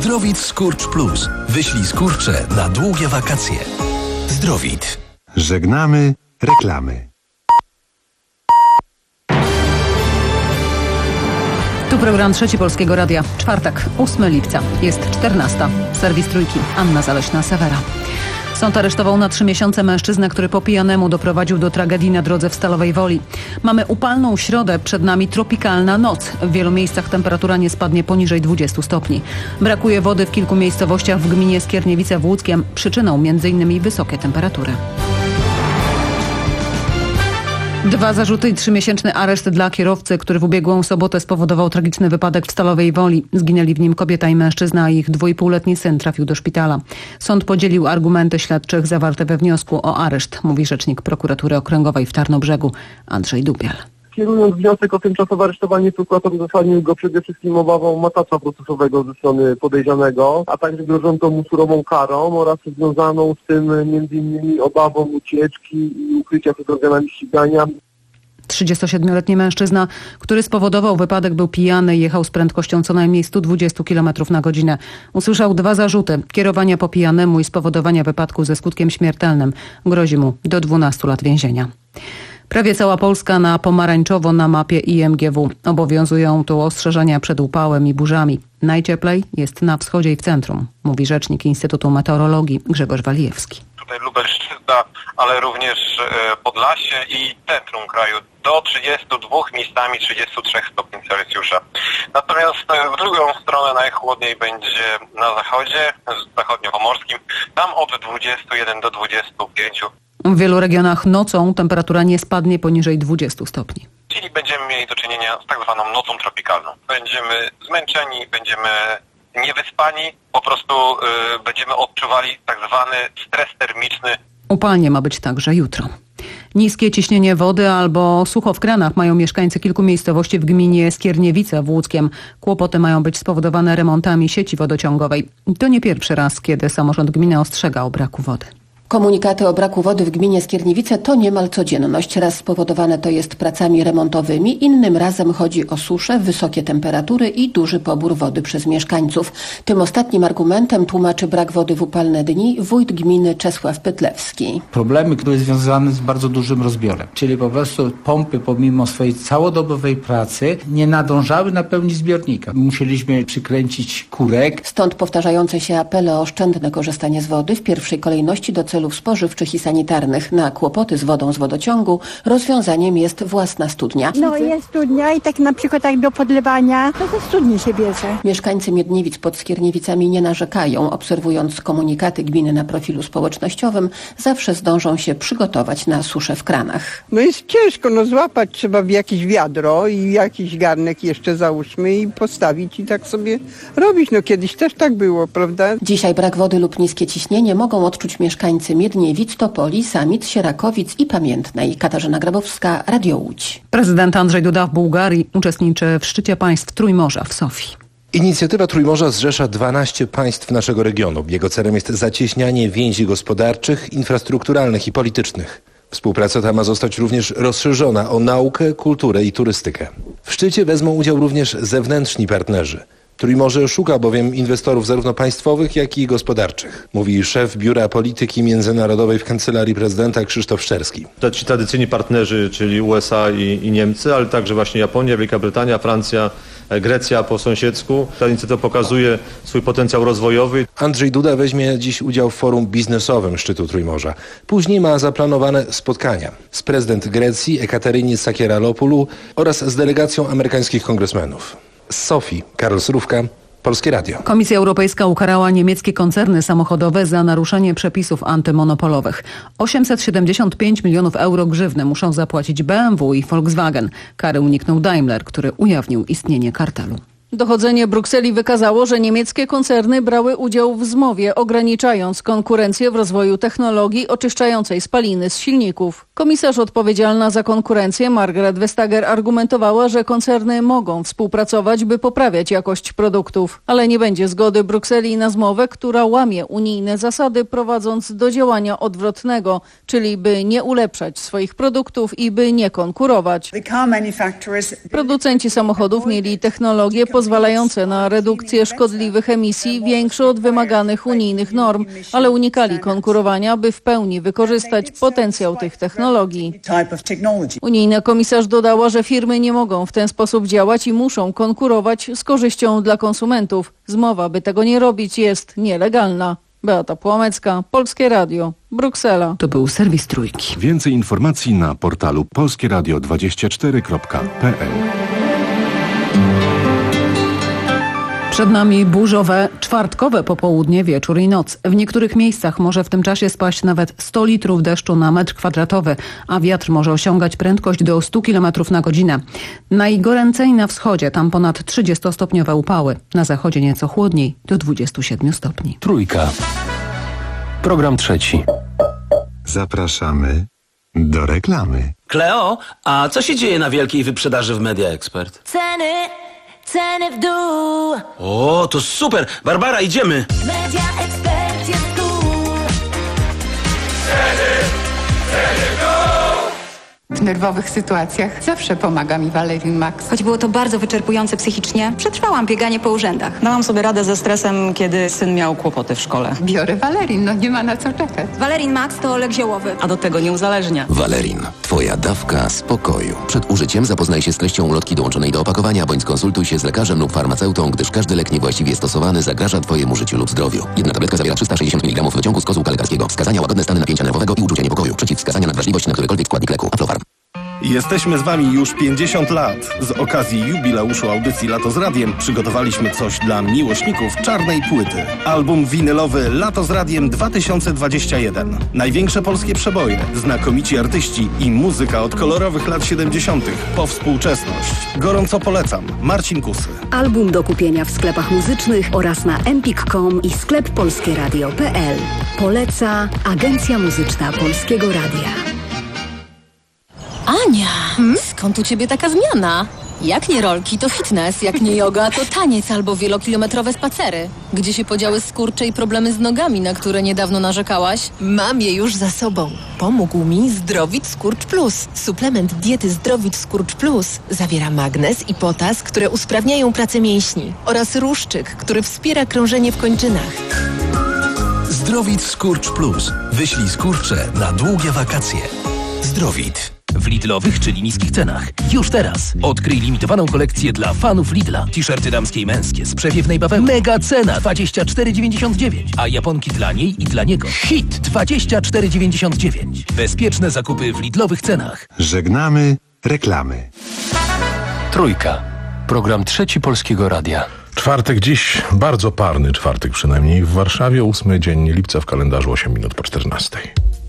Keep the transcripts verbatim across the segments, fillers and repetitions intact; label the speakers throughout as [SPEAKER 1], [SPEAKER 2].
[SPEAKER 1] Zdrowit Skurcz Plus. Wyślij skurcze na długie wakacje. Zdrowit.
[SPEAKER 2] Żegnamy reklamy.
[SPEAKER 3] Tu program Trzeci Polskiego Radia. Czwartek, ósmego lipca. Jest czternasta. Serwis Trójki. Anna Zaleśna-Sewera. Sąd aresztował na trzy miesiące mężczyznę, który po pijanemu doprowadził do tragedii na drodze w Stalowej Woli. Mamy upalną środę, przed nami tropikalna noc. W wielu miejscach temperatura nie spadnie poniżej dwudziestu stopni. Brakuje wody w kilku miejscowościach w gminie Skierniewice w Łódzkiem. Przyczyną m.in. wysokie temperatury. Dwa zarzuty i trzymiesięczny areszt dla kierowcy, który w ubiegłą sobotę spowodował tragiczny wypadek w Stalowej Woli. Zginęli w nim kobieta i mężczyzna, a ich dwuipółletni syn trafił do szpitala. Sąd podzielił argumenty śledczych zawarte we wniosku o areszt, mówi rzecznik prokuratury okręgowej w Tarnobrzegu Andrzej Dubiel.
[SPEAKER 4] Kierując wniosek o tymczasowe aresztowanie, prokurator uzasadnił go przede wszystkim obawą matactwa procesowego ze strony podejrzanego, a także grożącą mu surową karą oraz związaną z tym między innymi obawą ucieczki i ukrycia przed organami ścigania.
[SPEAKER 3] trzydziestosiedmioletni mężczyzna, który spowodował wypadek, był pijany i jechał z prędkością co najmniej sto dwadzieścia kilometrów na godzinę. Usłyszał dwa zarzuty: kierowania po pijanemu i spowodowania wypadku ze skutkiem śmiertelnym. Grozi mu do dwunastu lat więzienia. Prawie cała Polska na pomarańczowo na mapie I M G W. Obowiązują tu ostrzeżenia przed upałem i burzami. Najcieplej jest na wschodzie i w centrum, mówi rzecznik Instytutu Meteorologii Grzegorz Walijewski.
[SPEAKER 5] Tutaj Lubelszczyzna, ale również Podlasie i centrum kraju do trzydziestu dwóch, miejscami trzydziestu trzech stopni Celsjusza. Natomiast w drugą stronę najchłodniej będzie na zachodzie, zachodniopomorskim, tam od dwudziestu jeden do dwudziestu pięciu.
[SPEAKER 3] W wielu regionach nocą temperatura nie spadnie poniżej dwudziestu stopni.
[SPEAKER 5] Czyli będziemy mieli do czynienia z tak zwaną nocą tropikalną. Będziemy zmęczeni, będziemy niewyspani, po prostu yy, będziemy odczuwali tak zwany stres termiczny.
[SPEAKER 3] Upalnie ma być także jutro. Niskie ciśnienie wody albo sucho w kranach mają mieszkańcy kilku miejscowości w gminie Skierniewice w Łódzkiem. Kłopoty mają być spowodowane remontami sieci wodociągowej. To nie pierwszy raz, kiedy samorząd gminy ostrzega o braku wody.
[SPEAKER 6] Komunikaty o braku wody w gminie Skierniewice to niemal codzienność. Raz spowodowane to jest pracami remontowymi, innym razem chodzi o suszę, wysokie temperatury i duży pobór wody przez mieszkańców. Tym ostatnim argumentem tłumaczy brak wody w upalne dni wójt gminy Czesław Pytlewski.
[SPEAKER 7] Problemy, które związane z bardzo dużym rozbiorem, czyli po prostu pompy pomimo swojej całodobowej pracy nie nadążały napełnić zbiornika. Musieliśmy przykręcić kurek.
[SPEAKER 6] Stąd powtarzające się apele o oszczędne korzystanie z wody w pierwszej kolejności do celów spożywczych i sanitarnych. Na kłopoty z wodą z wodociągu rozwiązaniem jest własna studnia.
[SPEAKER 8] No jest studnia i tak na przykład tak do podlewania, to ze studni się bierze.
[SPEAKER 6] Mieszkańcy Miedniewic pod Skierniewicami nie narzekają. Obserwując komunikaty gminy na profilu społecznościowym, zawsze zdążą się przygotować na suszę w kranach.
[SPEAKER 9] No jest ciężko, no złapać trzeba w jakieś wiadro i jakiś garnek jeszcze załóżmy i postawić i tak sobie robić. No kiedyś też tak było, prawda?
[SPEAKER 6] Dzisiaj brak wody lub niskie ciśnienie mogą odczuć mieszkańcy Miedniewic, Topoli, Samic, Sierakowic i Pamiętnej. Katarzyna Grabowska, Radio Łódź.
[SPEAKER 3] Prezydent Andrzej Duda w Bułgarii uczestniczy w szczycie państw Trójmorza w Sofii.
[SPEAKER 10] Inicjatywa Trójmorza zrzesza dwanaście państw naszego regionu. Jego celem jest zacieśnianie więzi gospodarczych, infrastrukturalnych i politycznych. Współpraca ta ma zostać również rozszerzona o naukę, kulturę i turystykę. W szczycie wezmą udział również zewnętrzni partnerzy. Trójmorze szuka bowiem inwestorów zarówno państwowych, jak i gospodarczych, mówi szef Biura Polityki Międzynarodowej w Kancelarii Prezydenta Krzysztof Szczerski.
[SPEAKER 11] To ci tradycyjni partnerzy, czyli U S A i, i Niemcy, ale także właśnie Japonia, Wielka Brytania, Francja, Grecja po sąsiedzku. Ta inicjatywa pokazuje swój potencjał rozwojowy.
[SPEAKER 10] Andrzej Duda weźmie dziś udział w forum biznesowym szczytu Trójmorza. Później ma zaplanowane spotkania z prezydent Grecji Ekateryni Sakieralopoulou oraz z delegacją amerykańskich kongresmenów. Z Sofii, Karol Surówka, Polskie Radio.
[SPEAKER 3] Komisja Europejska ukarała niemieckie koncerny samochodowe za naruszenie przepisów antymonopolowych. osiemset siedemdziesiąt pięć milionów euro grzywny muszą zapłacić B M W i Volkswagen. Kary uniknął Daimler, który ujawnił istnienie kartelu.
[SPEAKER 12] Dochodzenie Brukseli wykazało, że niemieckie koncerny brały udział w zmowie, ograniczając konkurencję w rozwoju technologii oczyszczającej spaliny z silników. Komisarz odpowiedzialna za konkurencję Margrethe Vestager argumentowała, że koncerny mogą współpracować, by poprawiać jakość produktów, ale nie będzie zgody Brukseli na zmowę, która łamie unijne zasady, prowadząc do działania odwrotnego, czyli by nie ulepszać swoich produktów i by nie konkurować. Producenci samochodów mieli technologię pozwalające na redukcję szkodliwych emisji większe od wymaganych unijnych norm, ale unikali konkurowania, by w pełni wykorzystać potencjał tych technologii. Unijna komisarz dodała, że firmy nie mogą w ten sposób działać i muszą konkurować z korzyścią dla konsumentów. Zmowa, by tego nie robić, jest nielegalna. Beata Płomecka, Polskie Radio, Bruksela.
[SPEAKER 3] To był serwis Trójki.
[SPEAKER 2] Więcej informacji na portalu polskie radio dwadzieścia cztery kropka p l.
[SPEAKER 3] Przed nami burzowe, czwartkowe popołudnie, wieczór i noc. W niektórych miejscach może w tym czasie spaść nawet sto litrów deszczu na metr kwadratowy, a wiatr może osiągać prędkość do stu kilometrów na godzinę. Najgoręcej na wschodzie, tam ponad trzydziestostopniowe upały. Na zachodzie nieco chłodniej, do dwudziestu siedmiu stopni.
[SPEAKER 1] Trójka. Program trzeci.
[SPEAKER 2] Zapraszamy do reklamy.
[SPEAKER 13] Kleo, a co się dzieje na wielkiej wyprzedaży w Media Expert?
[SPEAKER 14] Ceny, ceny w dół.
[SPEAKER 13] O, to super! Barbara, idziemy!
[SPEAKER 14] Media Expert jest cool.
[SPEAKER 15] Ceny, ceny w dół. W nerwowych sytuacjach zawsze pomaga mi Valerin Max.
[SPEAKER 16] Choć było to bardzo wyczerpujące psychicznie, przetrwałam bieganie po urzędach.
[SPEAKER 17] Dałam sobie radę ze stresem, kiedy syn miał kłopoty w szkole.
[SPEAKER 15] Biorę Valerin, no nie ma na co czekać.
[SPEAKER 16] Valerin Max to lek ziołowy.
[SPEAKER 17] A do tego nie uzależnia.
[SPEAKER 1] Valerin. Twoja dawka spokoju. Przed użyciem zapoznaj się z treścią ulotki dołączonej do opakowania, bądź skonsultuj się z lekarzem lub farmaceutą, gdyż każdy lek niewłaściwie stosowany zagraża Twojemu życiu lub zdrowiu. Jedna tabletka zawiera trzysta sześćdziesiąt miligramów wyciągu z kozłka lekarskiego. Wskazania: łagodne stany napięcia nerwowego i uczucia niepokoju. Przeciwwskazania: nadwrażliwość na którykolwiek składnik leku. Aflofarm.
[SPEAKER 18] Jesteśmy z Wami już pięćdziesiąt lat. Z okazji jubileuszu audycji Lato z Radiem przygotowaliśmy coś dla miłośników czarnej płyty. Album winylowy Lato z Radiem dwa tysiące dwadzieścia jeden. Największe polskie przeboje, znakomici artyści i muzyka od kolorowych lat siedemdziesiątych po współczesność. Gorąco polecam. Marcin Kusy.
[SPEAKER 19] Album do kupienia w sklepach muzycznych oraz na empik kropka com i sklep polskie radio kropka p l. Poleca Agencja Muzyczna Polskiego Radia.
[SPEAKER 20] Ania, hmm? skąd u ciebie taka zmiana? Jak nie rolki, to fitness, jak nie yoga, to taniec albo wielokilometrowe spacery. Gdzie się podziały skurcze i problemy z nogami, na które niedawno narzekałaś? Mam je już za sobą. Pomógł mi Zdrowit Skurcz Plus. Suplement diety Zdrowit Skurcz Plus zawiera magnez i potas, które usprawniają pracę mięśni, oraz ruszczyk, który wspiera krążenie w kończynach.
[SPEAKER 1] Zdrowit Skurcz Plus. Wyślij skurcze na długie wakacje. Zdrowit. W Lidlowych, czyli niskich cenach. Już teraz. Odkryj limitowaną kolekcję dla fanów Lidla. T-shirty damskie i męskie z przewiewnej bawełny. Mega cena dwadzieścia cztery dziewięćdziesiąt dziewięć. A japonki dla niej i dla niego. Hit dwadzieścia cztery dziewięćdziesiąt dziewięć. Bezpieczne zakupy w Lidlowych cenach.
[SPEAKER 2] Żegnamy reklamy.
[SPEAKER 1] Trójka. Program trzeci Polskiego Radia.
[SPEAKER 21] Czwartek dziś, bardzo parny czwartek przynajmniej w Warszawie, ósmy dzień lipca w kalendarzu, osiem minut po czternastej.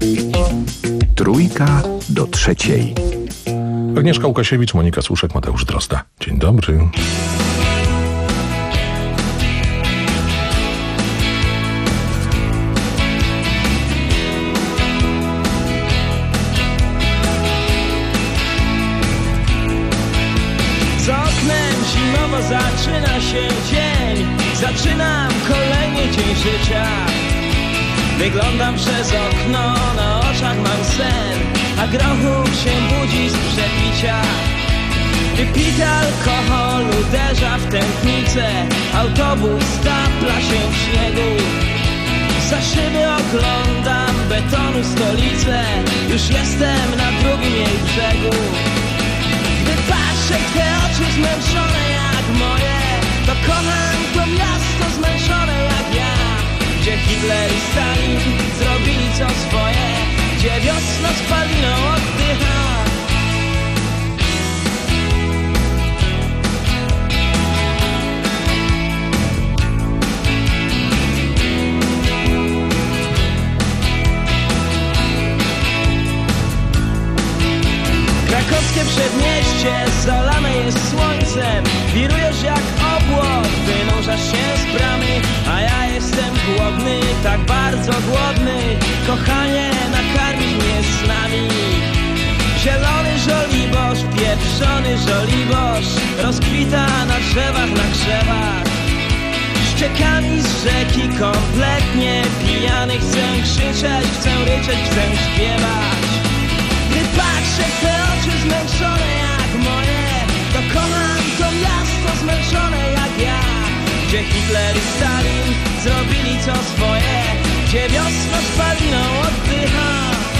[SPEAKER 2] Trójka do trzeciej.
[SPEAKER 21] Agnieszka Łukasiewicz, Monika Słuszek, Mateusz Drozda. Dzień dobry.
[SPEAKER 22] Z oknem zimowo zaczyna się dzień. Zaczynam kolejny dzień życia. Wyglądam przez okno, na oczach mam sen, a grochu się budzi z przepicia. Wypity alkohol uderza w tętnicę, autobus stapla się w śniegu. Za szyby oglądam betonu stolicę, już jestem na drugim jej brzegu. Gdy patrzę w te oczy zmęczone jak moje, to kocham to miasto zmęczone jak ja. Gdzie Hitler i Stalin zrobili co swoje, gdzie wiosna spaliną oddycha. Krakowskie przedmieście zalane jest słońcem. Wirujesz jak obłok, wynurzasz się z bramy, a ja jestem głodny, tak bardzo głodny. Kochanie, nakarmisz mnie snami. Zielony żoliborz, pieprzony żoliborz rozkwita na drzewach, na krzewach. Ściekami z rzeki kompletnie pijany, chcę krzyczeć, chcę ryczeć, chcę śpiewać. Gdy patrzę w te oczy zmęczone jak moje, to kocham to miasto zmęczone jak gdzie Hitler i Stalin zrobili co swoje, gdzie wiosna spaliną oddycha.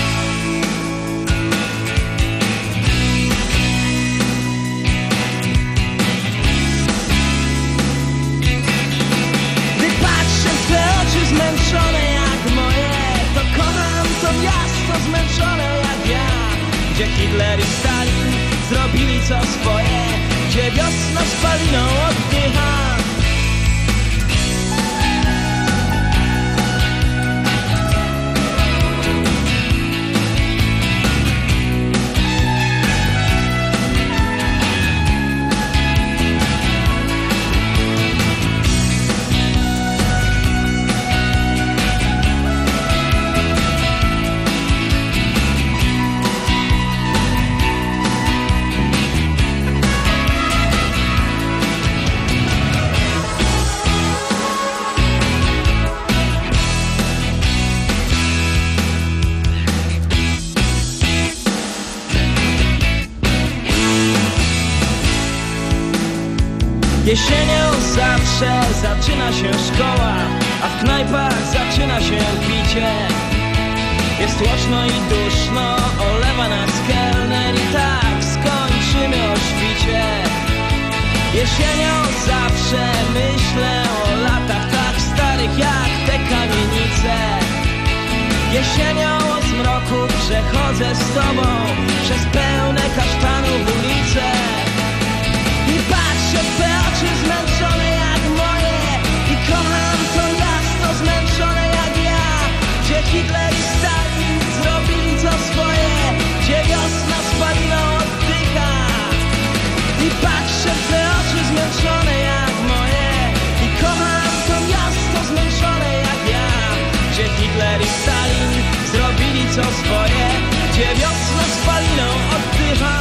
[SPEAKER 22] Gdy patrzę w te oczy zmęczone jak moje, to kocham to miasto zmęczone jak ja, gdzie Hitler i Stalin zrobili co swoje, gdzie wiosna spaliną oddycha. Jesienią zawsze zaczyna się szkoła, a w knajpach zaczyna się picie. Jest głośno i duszno, olewa nas kelner i tak skończymy o świcie. Jesienią zawsze myślę o latach tak starych jak te kamienice. Jesienią o zmroku przechodzę z tobą przez pełne kasztanów ulice. I patrzę w te oczy zmęczone jak moje i kocham to miasto zmęczone jak ja, gdzie Hitler i Stalin zrobili co swoje, gdzie wiosna spaliną oddycha. I patrzę w te oczy zmęczone jak moje i kocham to miasto zmęczone jak ja, gdzie Hitler i Stalin zrobili co swoje, gdzie wiosna spaliną oddycha.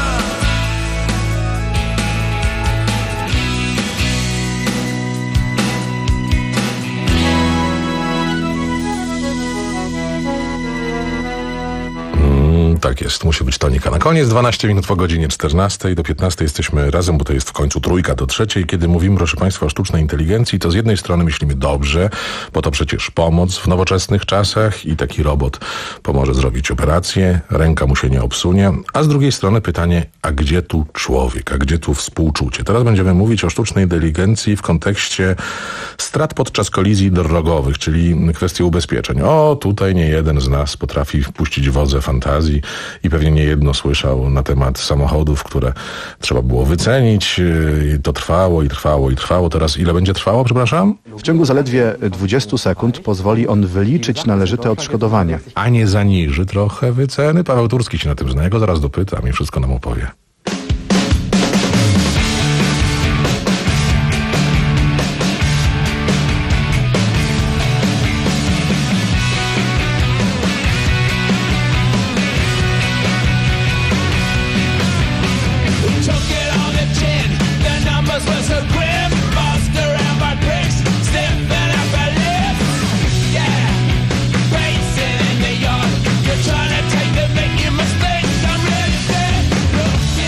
[SPEAKER 21] Tak jest, musi być tonika. Na koniec dwanaście minut po godzinie czternastej, do piętnastej jesteśmy razem, bo to jest w końcu trójka do trzeciej. Kiedy mówimy, proszę Państwa, o sztucznej inteligencji, to z jednej strony myślimy dobrze, bo to przecież pomoc w nowoczesnych czasach i taki robot pomoże zrobić operację, ręka mu się nie obsunie, a z drugiej strony pytanie, a gdzie tu człowiek, a gdzie tu współczucie? Teraz będziemy mówić o sztucznej inteligencji w kontekście strat podczas kolizji drogowych, czyli kwestii ubezpieczeń. O, tutaj nie jeden z nas potrafi wpuścić wodze fantazji i pewnie nie jedno słyszał na temat samochodów, które trzeba było wycenić. To trwało i trwało i trwało. Teraz ile będzie trwało, przepraszam?
[SPEAKER 4] W ciągu zaledwie dwudziestu sekund pozwoli on wyliczyć należyte odszkodowanie.
[SPEAKER 21] A nie zaniży trochę wyceny? Paweł Turski się na tym zna. Ja go zaraz dopytam i wszystko nam opowie.
[SPEAKER 22] You're trying to take the making mistakes. I'm ready to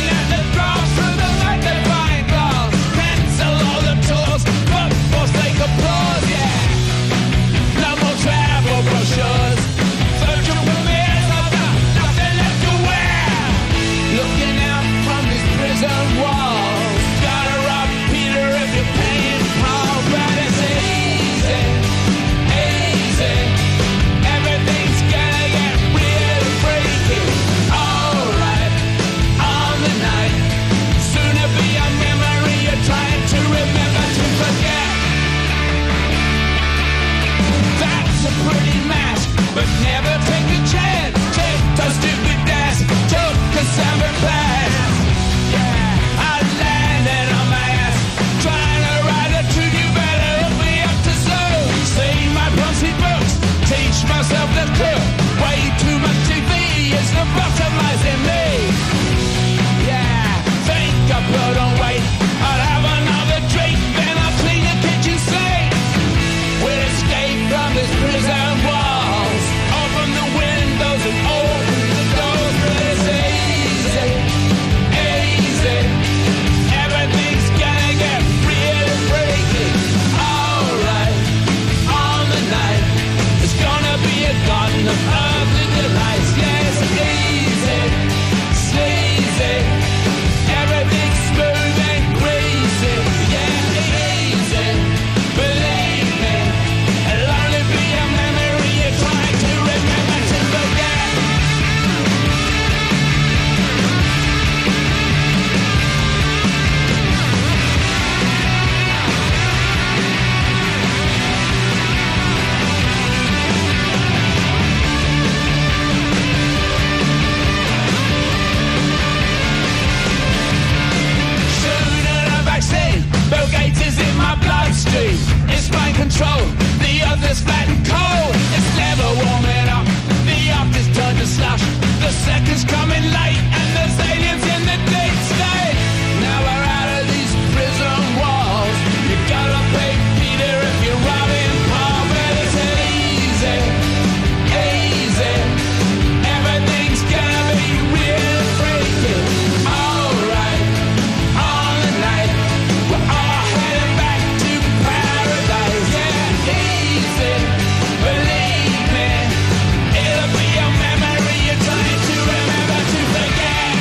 [SPEAKER 22] is coming late and there's aliens in the deep state. Now we're out of these prison walls. You gotta pay Peter if you're robbing Paul, but it's easy, easy. Everything's gonna be real freaky. Alright, all the night, we're all heading back to paradise. Yeah, easy, believe me. It'll be a memory you're trying to remember to forget.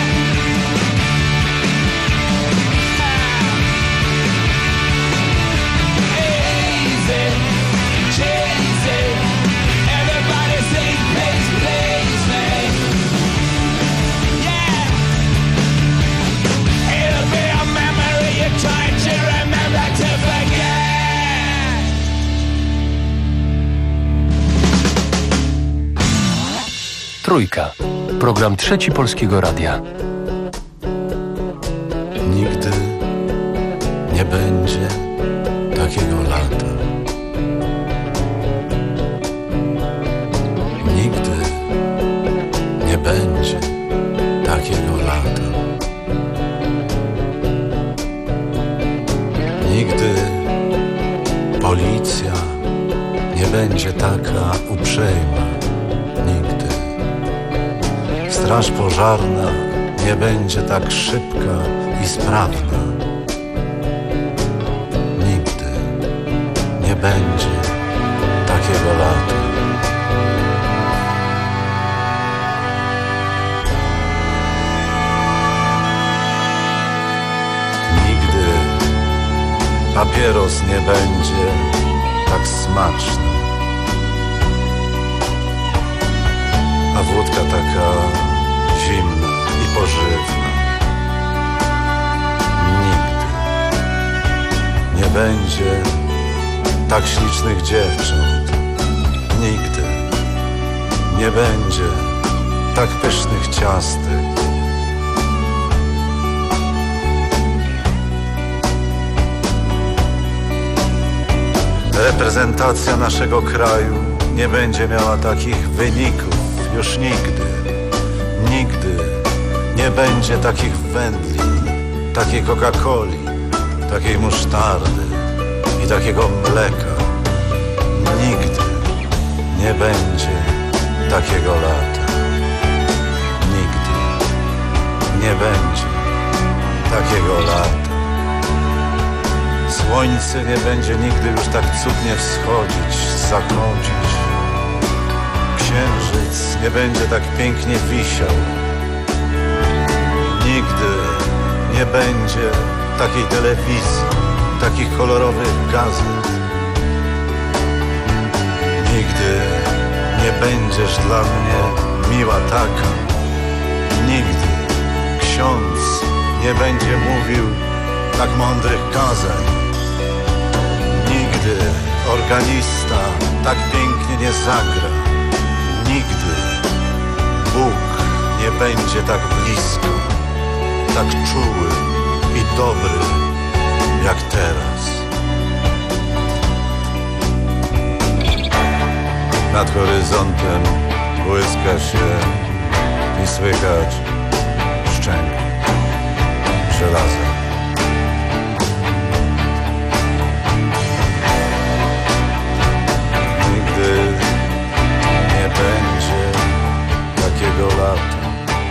[SPEAKER 22] Easy, cheesy. Everybody say please, please me. Yeah. It'll be a memory you're trying to remember to forget.
[SPEAKER 1] Trójka. Program Trzeci Polskiego Radia.
[SPEAKER 5] Nigdy nie będzie takiego lata. Nigdy nie będzie takiego lata. Nigdy policja nie będzie taka uprzejma. Nigdy straż pożarna nie będzie tak szybka i sprawna. Nigdy nie będzie takiego lata. Nigdy papieros nie będzie tak smaczny, a wódka taka zimna i pożywna. Nigdy nie będzie tak ślicznych dziewcząt. Nigdy nie będzie tak pysznych ciastek. Reprezentacja naszego kraju nie będzie miała takich wyników już nigdy. Nigdy nie będzie takich wędlin, takiej Coca-Coli, takiej musztardy i takiego mleka. Nigdy nie będzie takiego lata. Nigdy nie będzie takiego lata. Słońce nie będzie nigdy już tak cudnie wschodzić, zachodzić. Księżyc nie będzie tak pięknie wisiał. Nigdy nie będzie takiej telewizji, takich kolorowych gazet. Nigdy nie będziesz dla mnie miła taka. Nigdy ksiądz nie będzie mówił tak mądrych kazań. Nigdy organista tak pięknie nie zagra. Nigdy Bóg nie będzie tak blisko, tak czuły i dobry jak teraz. Nad horyzontem błyska się i słychać szczęk żelaza. Nigdy nie będzie takiego lata.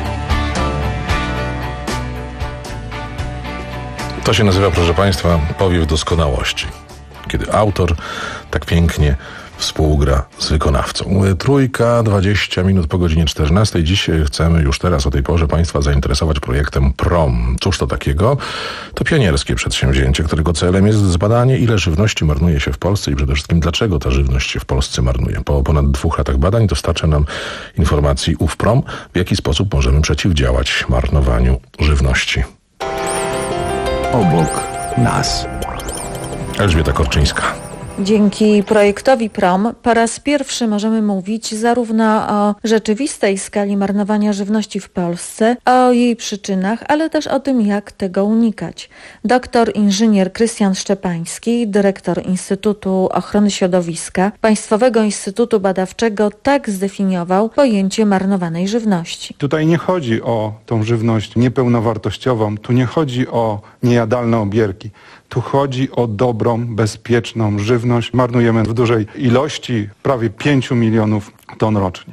[SPEAKER 21] To się nazywa, proszę Państwa, powiew doskonałości. Kiedy autor tak pięknie współgra z wykonawcą. Trójka, dwadzieścia minut po godzinie czternastej. Dziś chcemy już teraz o tej porze Państwa zainteresować projektem PROM. Cóż to takiego? To pionierskie przedsięwzięcie, którego celem jest zbadanie, ile żywności marnuje się w Polsce i przede wszystkim dlaczego ta żywność się w Polsce marnuje. Po ponad dwóch latach badań dostarcza nam informacji ów PROM, w jaki sposób możemy przeciwdziałać marnowaniu żywności.
[SPEAKER 7] Obok nas.
[SPEAKER 21] Elżbieta Korczyńska.
[SPEAKER 7] Dzięki projektowi PROM po raz pierwszy możemy mówić zarówno o rzeczywistej skali marnowania żywności w Polsce, o jej przyczynach, ale też o tym, jak tego unikać. Doktor inżynier Krystian Szczepański, dyrektor Instytutu Ochrony Środowiska, Państwowego Instytutu Badawczego, tak zdefiniował pojęcie marnowanej żywności.
[SPEAKER 8] Tutaj nie chodzi o tą żywność niepełnowartościową, tu nie chodzi o niejadalne obierki. Tu chodzi o dobrą, bezpieczną żywność. Marnujemy w dużej ilości, prawie pięciu milionów ton rocznie.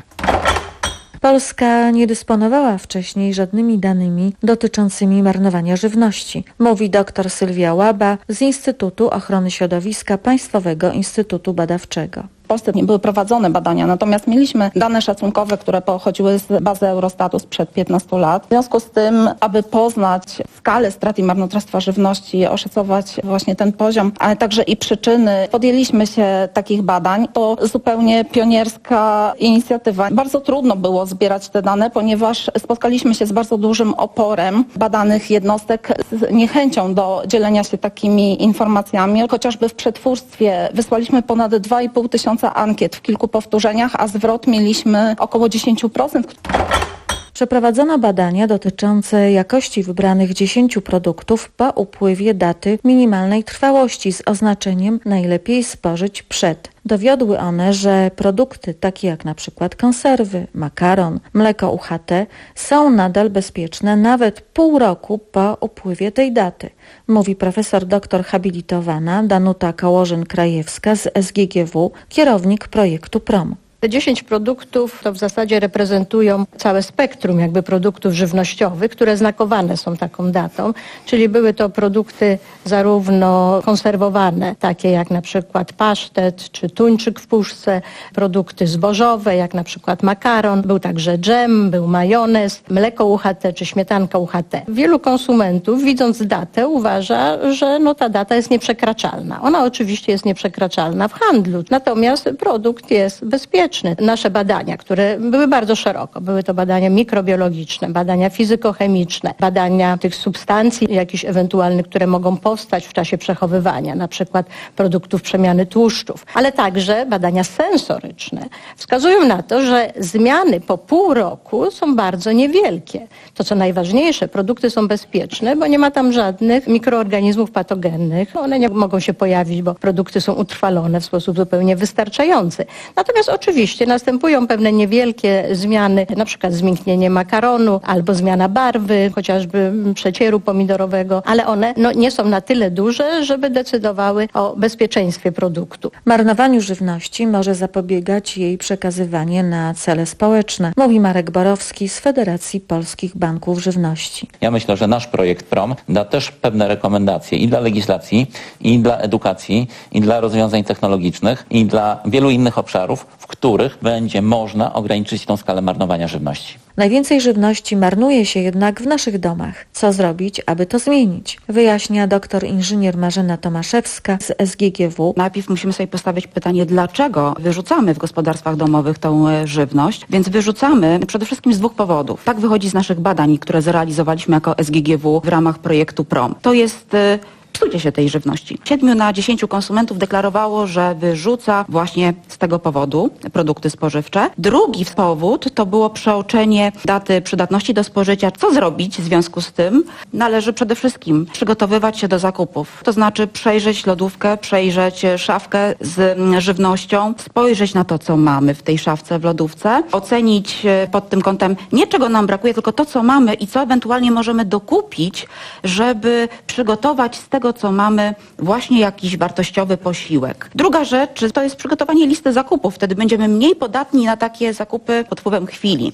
[SPEAKER 7] Polska nie dysponowała wcześniej żadnymi danymi dotyczącymi marnowania żywności, mówi dr Sylwia Łaba z Instytutu Ochrony Środowiska Państwowego Instytutu Badawczego.
[SPEAKER 23] W Polsce nie były prowadzone badania, natomiast mieliśmy dane szacunkowe, które pochodziły z bazy Eurostatu sprzed piętnastu lat. W związku z tym, aby poznać skalę strat i marnotrawstwa żywności, oszacować właśnie ten poziom, ale także i przyczyny, podjęliśmy się takich badań. To zupełnie pionierska inicjatywa. Bardzo trudno było zbierać te dane, ponieważ spotkaliśmy się z bardzo dużym oporem badanych jednostek, z niechęcią do dzielenia się takimi informacjami. Chociażby w przetwórstwie wysłaliśmy ponad dwa i pół tysiąca ankiet w kilku powtórzeniach, a zwrot mieliśmy około dziesięć procent.
[SPEAKER 7] Przeprowadzono badania dotyczące jakości wybranych dziesięciu produktów po upływie daty minimalnej trwałości z oznaczeniem najlepiej spożyć przed. Dowiodły one, że produkty takie jak na przykład konserwy, makaron, mleko U H T są nadal bezpieczne nawet pół roku po upływie tej daty, mówi profesor doktor habilitowana Danuta Kołorzyn-Krajewska z S G G W, kierownik projektu PROM.
[SPEAKER 24] Te dziesięć produktów to w zasadzie reprezentują całe spektrum jakby produktów żywnościowych, które znakowane są taką datą, czyli były to produkty zarówno konserwowane, takie jak na przykład pasztet czy tuńczyk w puszce, produkty zbożowe, jak na przykład makaron, był także dżem, był majonez, mleko U H T czy śmietanka U H T. Wielu konsumentów, widząc datę, uważa, że no ta data jest nieprzekraczalna. Ona oczywiście jest nieprzekraczalna w handlu, natomiast produkt jest bezpieczny. Nasze badania, które były bardzo szeroko, były to badania mikrobiologiczne, badania fizykochemiczne, badania tych substancji jakichś ewentualnych, które mogą powstać w czasie przechowywania, na przykład produktów przemiany tłuszczów, ale także badania sensoryczne wskazują na to, że zmiany po pół roku są bardzo niewielkie. To co najważniejsze, produkty są bezpieczne, bo nie ma tam żadnych mikroorganizmów patogennych. One nie mogą się pojawić, bo produkty są utrwalone w sposób zupełnie wystarczający. Natomiast oczywiście następują pewne niewielkie zmiany, na przykład zmięknienie makaronu albo zmiana barwy, chociażby przecieru pomidorowego, ale one no, nie są na tyle duże, żeby decydowały o bezpieczeństwie produktu.
[SPEAKER 7] Marnowaniu żywności może zapobiegać jej przekazywanie na cele społeczne, mówi Marek Borowski z Federacji Polskich Banków Żywności.
[SPEAKER 25] Ja myślę, że nasz projekt PROM da też pewne rekomendacje i dla legislacji, i dla edukacji, i dla rozwiązań technologicznych, i dla wielu innych obszarów, w których będzie można ograniczyć tą skalę marnowania żywności.
[SPEAKER 7] Najwięcej żywności marnuje się jednak w naszych domach. Co zrobić, aby to zmienić? Wyjaśnia doktor inżynier Marzena Tomaszewska z S G G W.
[SPEAKER 26] Najpierw musimy sobie postawić pytanie, dlaczego wyrzucamy w gospodarstwach domowych tą żywność. Więc wyrzucamy przede wszystkim z dwóch powodów. Tak wychodzi z naszych badań, które zrealizowaliśmy jako S G G W w ramach projektu PROM. To jest psucie się tej żywności. Siedmiu na dziesięciu konsumentów deklarowało, że wyrzuca właśnie z tego powodu produkty spożywcze. Drugi powód to było przeoczenie daty przydatności do spożycia. Co zrobić w związku z tym? Należy przede wszystkim przygotowywać się do zakupów. To znaczy przejrzeć lodówkę, przejrzeć szafkę z żywnością, spojrzeć na to, co mamy w tej szafce, w lodówce, ocenić pod tym kątem nie czego nam brakuje, tylko to, co mamy i co ewentualnie możemy dokupić, żeby przygotować z tego, co mamy, właśnie jakiś wartościowy posiłek. Druga rzecz to jest przygotowanie listy zakupów. Wtedy będziemy mniej podatni na takie zakupy pod wpływem chwili.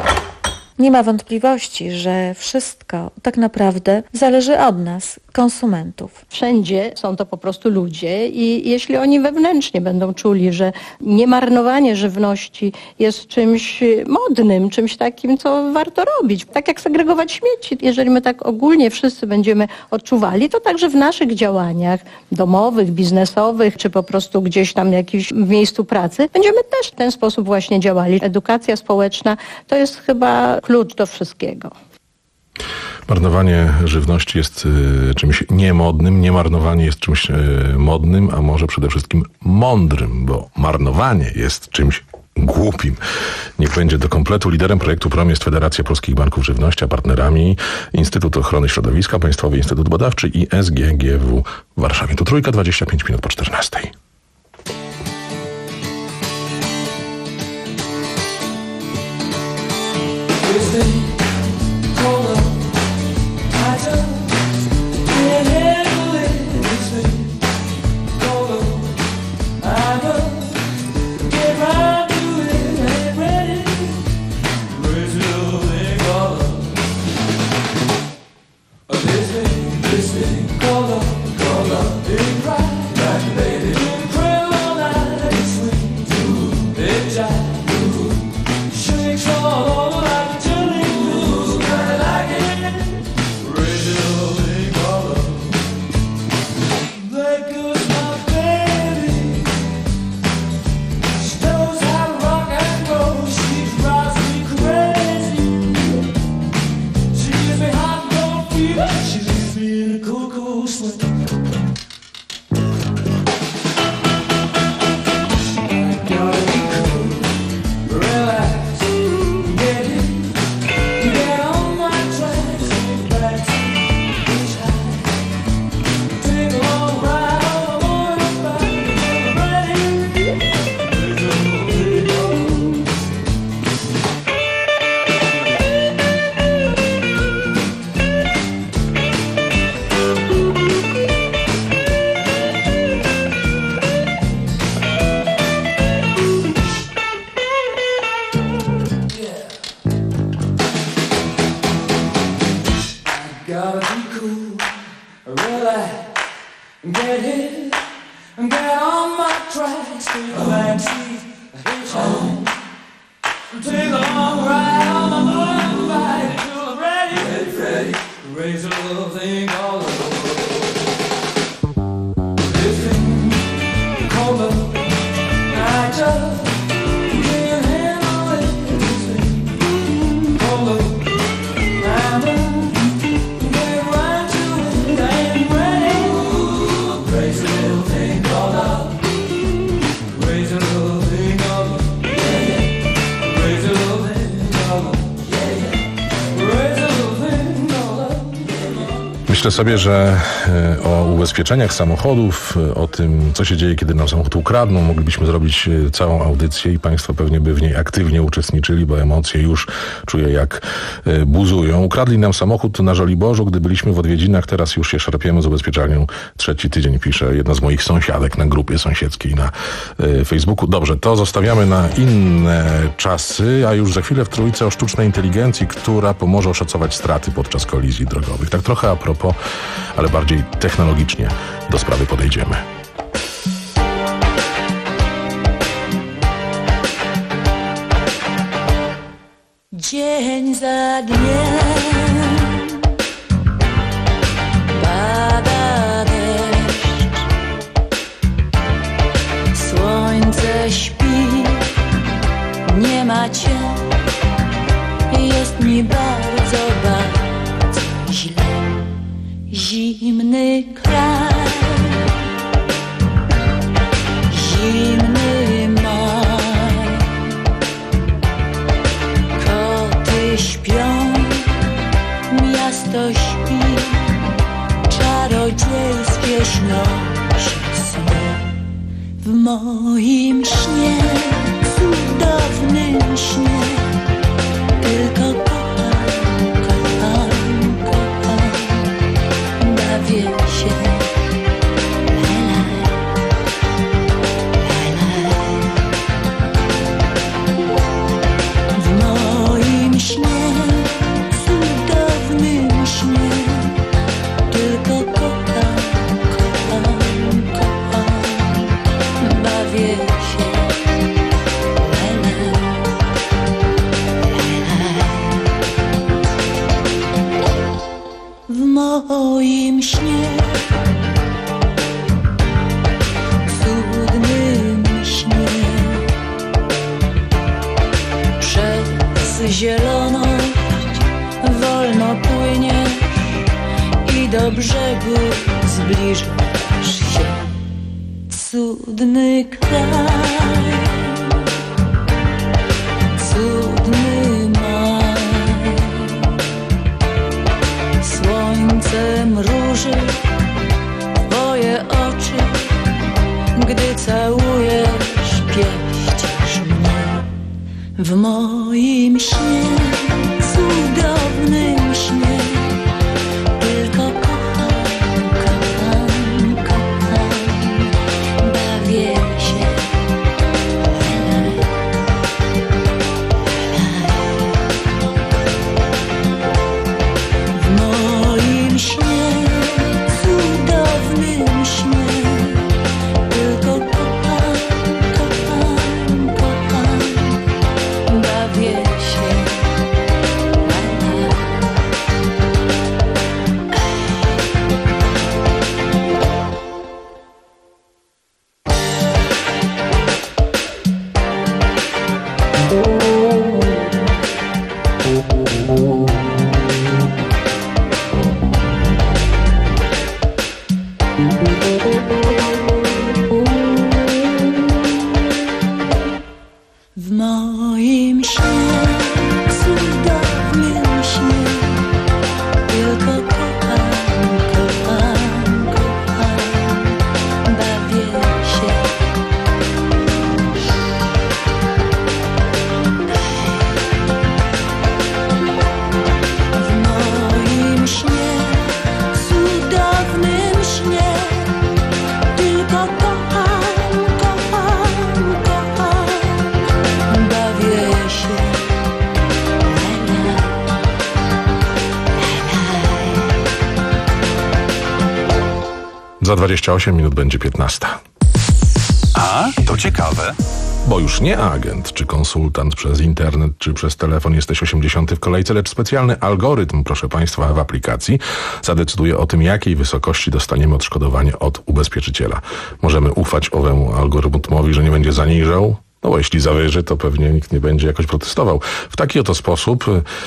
[SPEAKER 7] Nie ma wątpliwości, że wszystko tak naprawdę zależy od nas, konsumentów.
[SPEAKER 24] Wszędzie są to po prostu ludzie i jeśli oni wewnętrznie będą czuli, że niemarnowanie żywności jest czymś modnym, czymś takim, co warto robić, tak jak segregować śmieci. Jeżeli my tak ogólnie wszyscy będziemy odczuwali, to także w naszych działaniach domowych, biznesowych, czy po prostu gdzieś tam jakimś w miejscu pracy, będziemy też w ten sposób właśnie działali. Edukacja społeczna to jest chyba klucz do wszystkiego.
[SPEAKER 21] Marnowanie żywności jest y, czymś niemodnym, niemarnowanie jest czymś y, modnym, a może przede wszystkim mądrym, bo marnowanie jest czymś głupim. Niech będzie do kompletu. Liderem projektu PROM jest Federacja Polskich Banków Żywności, a partnerami Instytut Ochrony Środowiska, Państwowy Instytut Badawczy i S G G W w Warszawie. Tu Trójka, dwadzieścia pięć minut po czternastej. Myślę sobie, że o ubezpieczeniach samochodów, o tym, co się dzieje, kiedy nam samochód ukradną, moglibyśmy zrobić całą audycję i Państwo pewnie by w niej aktywnie uczestniczyli, bo emocje już czuję, jak buzują. Ukradli nam samochód na Żoliborzu, gdy byliśmy w odwiedzinach, teraz już się szarpiemy z ubezpieczalnią. Trzeci tydzień, pisze jedna z moich sąsiadek na grupie sąsiedzkiej na Facebooku. Dobrze, to zostawiamy na inne czasy, a już za chwilę w Trójce o sztucznej inteligencji, która pomoże oszacować straty podczas kolizji drogowych. Tak trochę a propos, ale bardziej technologicznie do sprawy podejdziemy.
[SPEAKER 14] Dzień za dniem pada deszcz, słońce śpi, nie ma cię, jest mi bardzo, bardzo źle. Zimny kraj, zimny maj, koty śpią, miasto śpi, czarodziejskie śnią się sny. W moim śnie, cudownym śnie, tylko kocham, kocham, kocham, bawię się. W moim śnie, cudownym śnie, tylko kocham, kocham, kocham, bawię się. W moim śnie, cudnym śnie, przez zieloność wolno płynie do brzegu zbliżasz się. Cudny kraj, cudny maj, słońce mruży twoje oczy, gdy całujesz, pieścisz mnie. W moim śnie, cudownym śnie, tylko kocham, kocham, kocham, bawię się. W moim śnie, cudownym śnie, tylko kocham, kocham, kocham, bawię się. W moim śnie, cudownym śnie, tylko kocham, kocham, kocham, bawię się. W moim śnie, cudownym śnie, tylko kocham, kocham, kocham, bawię się.
[SPEAKER 21] Za dwadzieścia osiem minut będzie piętnasta.
[SPEAKER 3] A, to ciekawe.
[SPEAKER 21] Bo już nie agent, czy konsultant przez internet, czy przez telefon jesteś osiemdziesiąty w kolejce, lecz specjalny algorytm, proszę Państwa, w aplikacji zadecyduje o tym, jakiej wysokości dostaniemy odszkodowanie od ubezpieczyciela. Możemy ufać owemu algorytmowi, że nie będzie zaniżał. No bo jeśli zawyży, to pewnie nikt nie będzie jakoś protestował. W taki oto sposób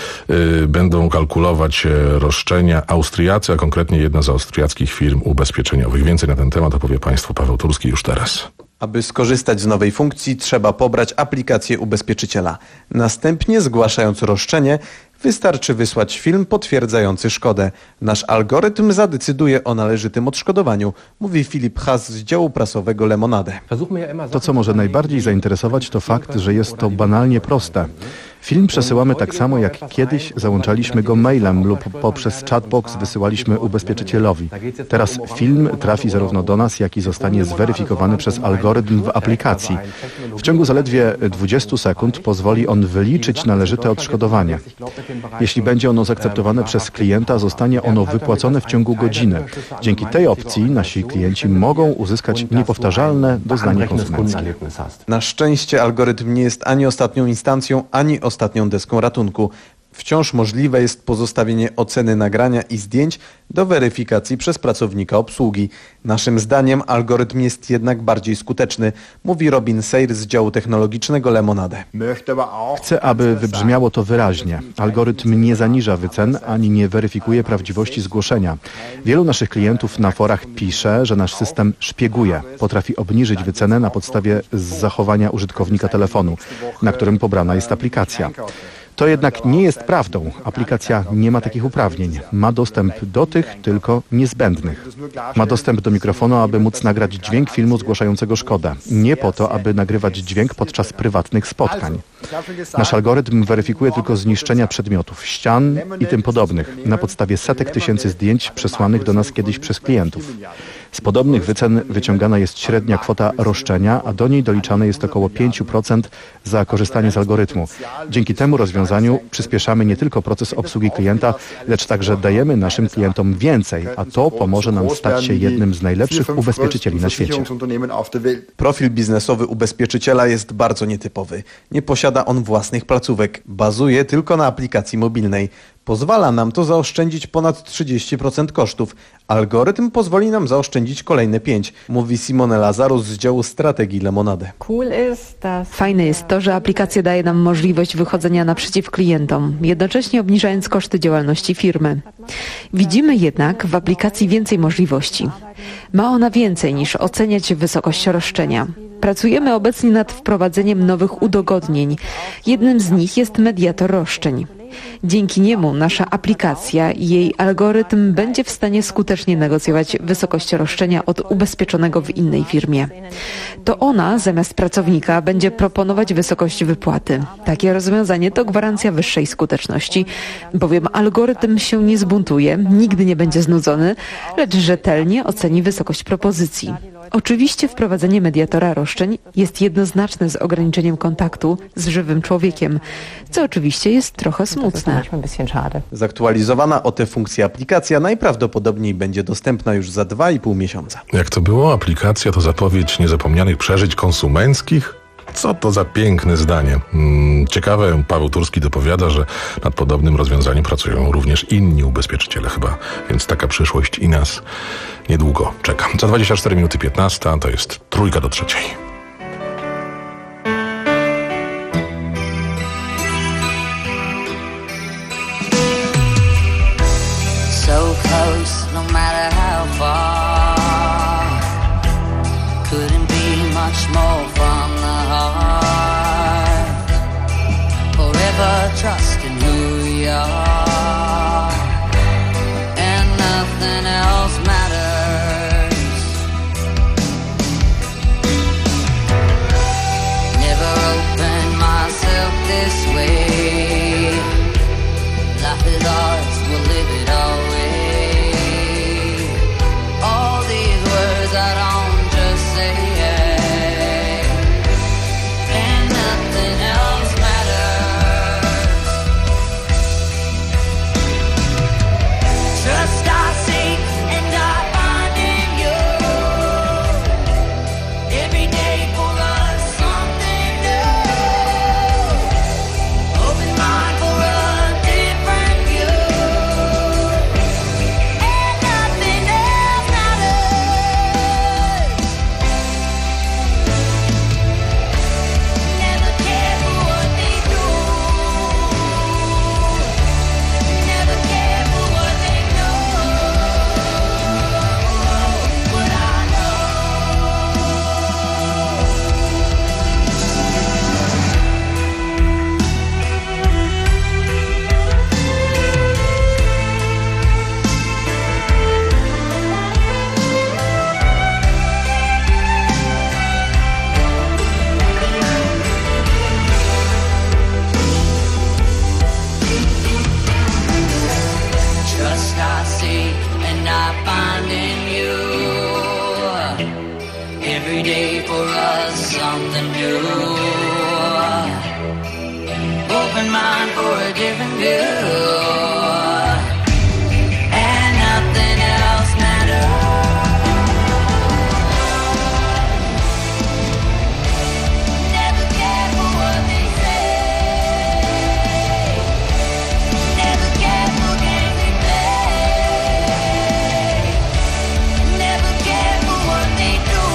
[SPEAKER 21] yy, będą kalkulować yy, roszczenia Austriacy, a konkretnie jedna z austriackich firm ubezpieczeniowych. Więcej na ten temat opowie Państwu Paweł Turski już teraz.
[SPEAKER 6] Aby skorzystać z nowej funkcji, trzeba pobrać aplikację ubezpieczyciela. Następnie, zgłaszając roszczenie, wystarczy wysłać film potwierdzający szkodę. Nasz algorytm zadecyduje o należytym odszkodowaniu, mówi Filip Has z działu prasowego Lemonade.
[SPEAKER 4] To, co może najbardziej zainteresować, to fakt, że jest to banalnie proste. Film przesyłamy tak samo, jak kiedyś załączaliśmy go mailem lub poprzez chatbox wysyłaliśmy ubezpieczycielowi. Teraz film trafi zarówno do nas, jak i zostanie zweryfikowany przez algorytm w aplikacji. W ciągu zaledwie dwudziestu sekund pozwoli on wyliczyć należyte odszkodowanie. Jeśli będzie ono zaakceptowane przez klienta, zostanie ono wypłacone w ciągu godziny. Dzięki tej opcji nasi klienci mogą uzyskać niepowtarzalne doznanie konsumenckie.
[SPEAKER 6] Na szczęście algorytm nie jest ani ostatnią instancją, ani ostatnią deską ratunku. Wciąż możliwe jest pozostawienie oceny nagrania i zdjęć do weryfikacji przez pracownika obsługi. Naszym zdaniem algorytm jest jednak bardziej skuteczny, mówi Robin Seyr z działu technologicznego Lemonade.
[SPEAKER 4] Chcę, aby wybrzmiało to wyraźnie. Algorytm nie zaniża wycen ani nie weryfikuje prawdziwości zgłoszenia. Wielu naszych klientów na forach pisze, że nasz system szpieguje. Potrafi obniżyć wycenę na podstawie zachowania użytkownika telefonu, na którym pobrana jest aplikacja. To jednak nie jest prawdą. Aplikacja nie ma takich uprawnień. Ma dostęp do tych tylko niezbędnych. Ma dostęp do mikrofonu, aby móc nagrać dźwięk filmu zgłaszającego szkodę. Nie po to, aby nagrywać dźwięk podczas prywatnych spotkań. Nasz algorytm weryfikuje tylko zniszczenia przedmiotów, ścian i tym podobnych na podstawie setek tysięcy zdjęć przesłanych do nas kiedyś przez klientów. Z podobnych wycen wyciągana jest średnia kwota roszczenia, a do niej doliczane jest około pięć procent za korzystanie z algorytmu. Dzięki temu rozwiązaniu przyspieszamy nie tylko proces obsługi klienta, lecz także dajemy naszym klientom więcej, a to pomoże nam stać się jednym z najlepszych ubezpieczycieli na świecie.
[SPEAKER 6] Profil biznesowy ubezpieczyciela jest bardzo nietypowy. Nie posiada on własnych placówek. Bazuje tylko na aplikacji mobilnej. Pozwala nam to zaoszczędzić ponad trzydzieści procent kosztów. Algorytm pozwoli nam zaoszczędzić kolejne pięć, mówi Simone Lazarus z działu strategii Lemonade.
[SPEAKER 9] Fajne jest to, że aplikacja daje nam możliwość wychodzenia naprzeciw klientom, jednocześnie obniżając koszty działalności firmy. Widzimy jednak w aplikacji więcej możliwości. Ma ona więcej niż oceniać wysokość roszczenia. Pracujemy obecnie nad wprowadzeniem nowych udogodnień. Jednym z nich jest mediator roszczeń. Dzięki niemu nasza aplikacja i jej algorytm będzie w stanie skutecznie negocjować wysokość roszczenia od ubezpieczonego w innej firmie. To ona zamiast pracownika będzie proponować wysokość wypłaty. Takie rozwiązanie to gwarancja wyższej skuteczności, bowiem algorytm się nie zbuntuje, nigdy nie będzie znudzony, lecz rzetelnie oceni wysokość propozycji. Oczywiście wprowadzenie mediatora roszczeń jest jednoznaczne z ograniczeniem kontaktu z żywym człowiekiem, co oczywiście jest trochę smutne.
[SPEAKER 6] Zaktualizowana o te funkcje aplikacja najprawdopodobniej będzie dostępna już za dwa i pół miesiąca.
[SPEAKER 21] Jak to było? Aplikacja to zapowiedź niezapomnianych przeżyć konsumenckich? Co to za piękne zdanie. Ciekawe, Paweł Turski dopowiada, że nad podobnym rozwiązaniem pracują również inni ubezpieczyciele chyba, więc taka przyszłość i nas niedługo czeka. Za dwadzieścia cztery minuty piętnaście to jest trójka do trzeciej.
[SPEAKER 14] So close, no matter how far. Couldn't be much more from the heart. Forever trusting who we are, and nothing else matters. Never opened myself this way. Life is ours, we'll live it always. All these words I don't just say, and nothing else matters. Trust I seek and I find in you. Every day for us something new. Open mind for a different view, and nothing else matters. Never care for what they do. Never care for what they know. But I trust I see and I find in you. Every day for us something new. Open mind for a different view, and nothing else matters. Never care for what they say. Never care for games they play. Never care for what they do.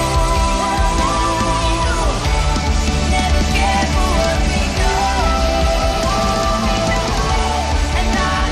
[SPEAKER 14] Never care for what they know. And I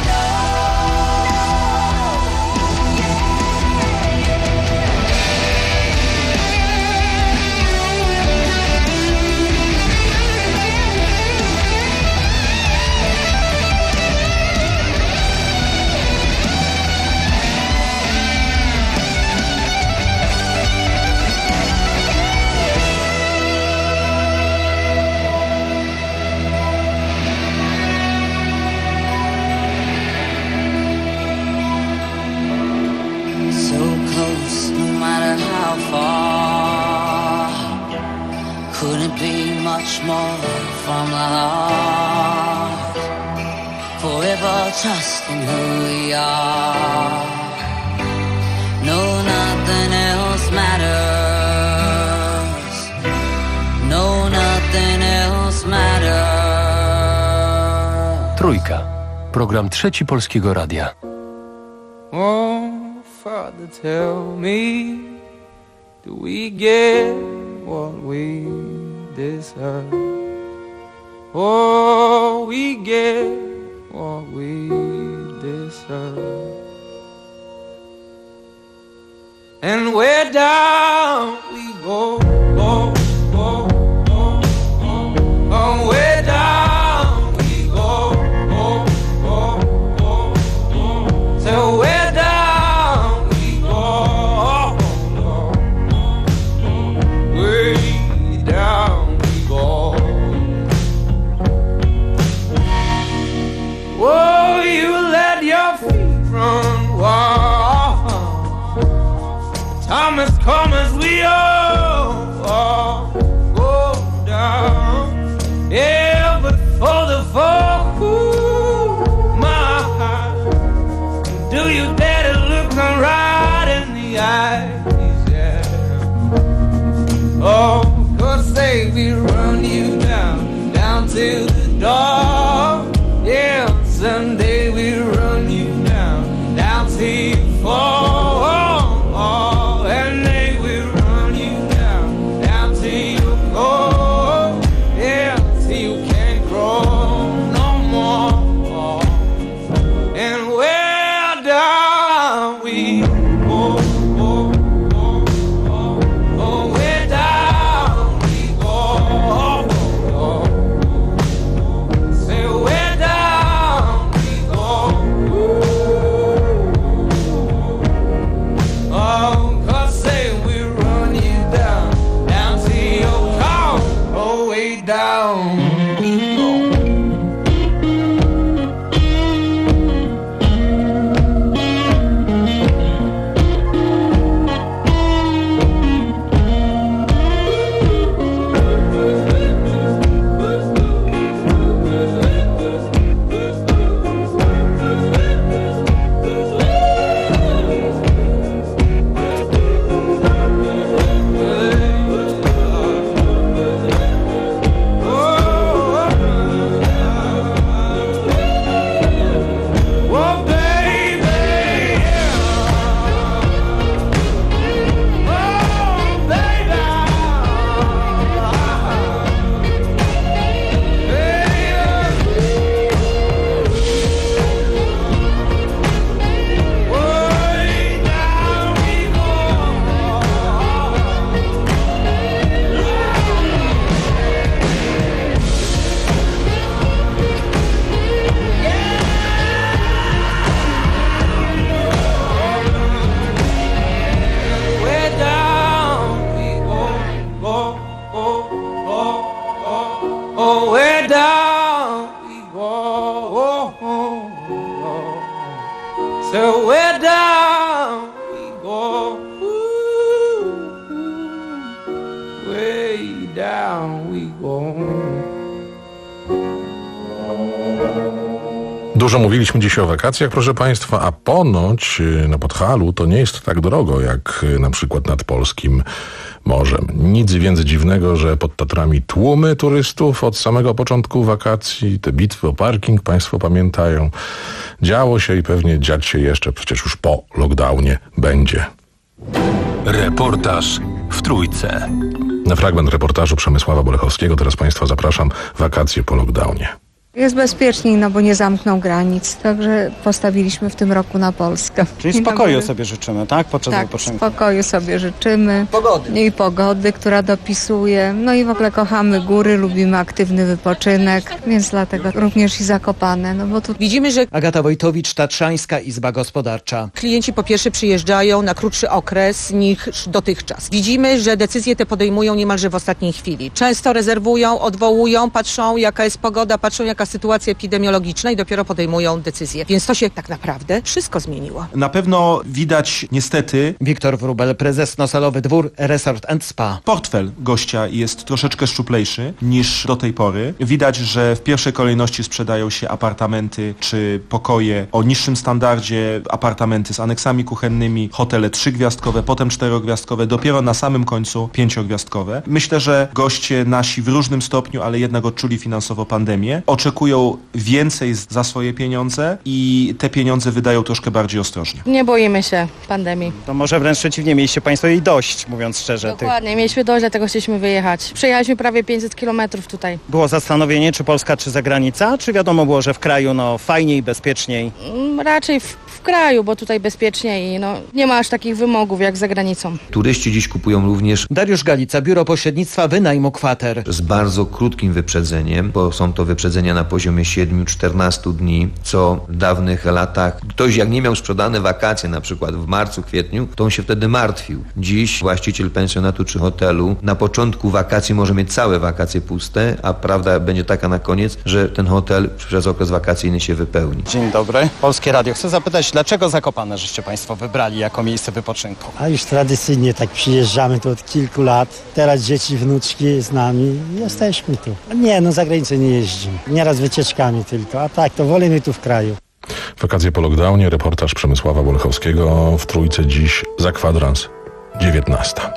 [SPEAKER 14] so close, no matter how far. Couldn't be much more from the heart. Forever trusting who we are. No, nothing else matters. No, nothing else matters.
[SPEAKER 1] Trójka. Program Trzeci Polskiego Radia.
[SPEAKER 22] Oh, Father, tell me, do we get what we deserve? Oh, we get what we deserve. And where down we go, go, go, go, go. Oh, where down we go, go, go, go, go. So where down we go, go, go. Way down we go. Oh, you let your feet run wild. Time has come as we all, all go down. Yeah, but for the fall, ooh, my heart, do you dare to look them right in the eyes? Yeah. Oh, 'cause say we run you down, down to the door. Yeah, someday we run you down, down till you fall.
[SPEAKER 21] Dużo mówiliśmy dziś o wakacjach, proszę Państwa, a ponoć na Podhalu to nie jest tak drogo, jak na przykład nad polskim morzem. Nic więc dziwnego, że pod Tatrami tłumy turystów od samego początku wakacji. Te bitwy o parking Państwo pamiętają. Działo się i pewnie dziać się jeszcze, przecież już po lockdownie będzie.
[SPEAKER 1] Reportaż w Trójce.
[SPEAKER 21] Na fragment reportażu Przemysława Bolechowskiego teraz Państwa zapraszam. Wakacje po lockdownie.
[SPEAKER 10] Jest bezpieczniej, no bo nie zamknął granic, także postawiliśmy w tym roku na Polskę.
[SPEAKER 11] Czyli spokoju sobie życzymy, tak? Podczas
[SPEAKER 10] tak,
[SPEAKER 11] wypoczynku.
[SPEAKER 10] spokoju sobie życzymy. Pogody. I pogody, która dopisuje. No i w ogóle kochamy góry, lubimy aktywny wypoczynek, więc dlatego również i Zakopane, no bo tu...
[SPEAKER 12] Widzimy, że...
[SPEAKER 13] Agata Wojtowicz, Tatrzańska Izba Gospodarcza.
[SPEAKER 12] Klienci po pierwsze przyjeżdżają na krótszy okres niż dotychczas. Widzimy, że decyzje te podejmują niemalże w ostatniej chwili. Często rezerwują, odwołują, patrzą jaka jest pogoda, patrzą jaka sytuacja epidemiologiczna i dopiero podejmują decyzje. Więc to się tak naprawdę wszystko zmieniło.
[SPEAKER 11] Na pewno widać niestety...
[SPEAKER 13] Wiktor Wróbel, prezes Nosalowy Dwór Resort and Spa.
[SPEAKER 11] Portfel gościa jest troszeczkę szczuplejszy niż do tej pory. Widać, że w pierwszej kolejności sprzedają się apartamenty czy pokoje o niższym standardzie, apartamenty z aneksami kuchennymi, hotele trzygwiazdkowe, potem czterogwiazdkowe, dopiero na samym końcu pięciogwiazdkowe. Myślę, że goście nasi w różnym stopniu, ale jednak odczuli finansowo pandemię. Oczekują oczekują więcej za swoje pieniądze i te pieniądze wydają troszkę bardziej ostrożnie.
[SPEAKER 15] Nie boimy się pandemii.
[SPEAKER 16] To może wręcz przeciwnie, mieliście Państwo jej dość, mówiąc szczerze.
[SPEAKER 15] Dokładnie, mieliśmy dość, dlatego chcieliśmy wyjechać. Przejechaliśmy prawie pięćset kilometrów tutaj.
[SPEAKER 16] Było zastanowienie, czy Polska, czy zagranica? Czy wiadomo było, że w kraju no fajniej, bezpieczniej?
[SPEAKER 15] Raczej w, w kraju, bo tutaj bezpiecznie i no, nie ma aż takich wymogów jak za granicą.
[SPEAKER 17] Turyści dziś kupują również.
[SPEAKER 13] Dariusz Galica, Biuro Pośrednictwa Wynajmu Kwater.
[SPEAKER 17] Z bardzo krótkim wyprzedzeniem, bo są to wyprzedzenia na poziomie siedem do czternastu dni, co w dawnych latach ktoś jak nie miał sprzedane wakacje, na przykład w marcu, kwietniu, to on się wtedy martwił. Dziś właściciel pensjonatu czy hotelu na początku wakacji może mieć całe wakacje puste, a prawda będzie taka na koniec, że ten hotel przez okres wakacyjny się wypełni.
[SPEAKER 16] Dzień dobry, Polskie Radio. Chcę zapytać, dlaczego Zakopane żeście Państwo wybrali jako miejsce wypoczynku?
[SPEAKER 18] A już tradycyjnie tak przyjeżdżamy tu od kilku lat. Teraz dzieci, wnuczki z nami i jesteśmy tu. Nie, no za granicę nie jeździmy. Nieraz wycieczkami tylko, a tak to wolimy tu w kraju.
[SPEAKER 21] Wakacje po lockdownie, reportaż Przemysława Bolechowskiego. W Trójce dziś za kwadrans dziewiętnasta.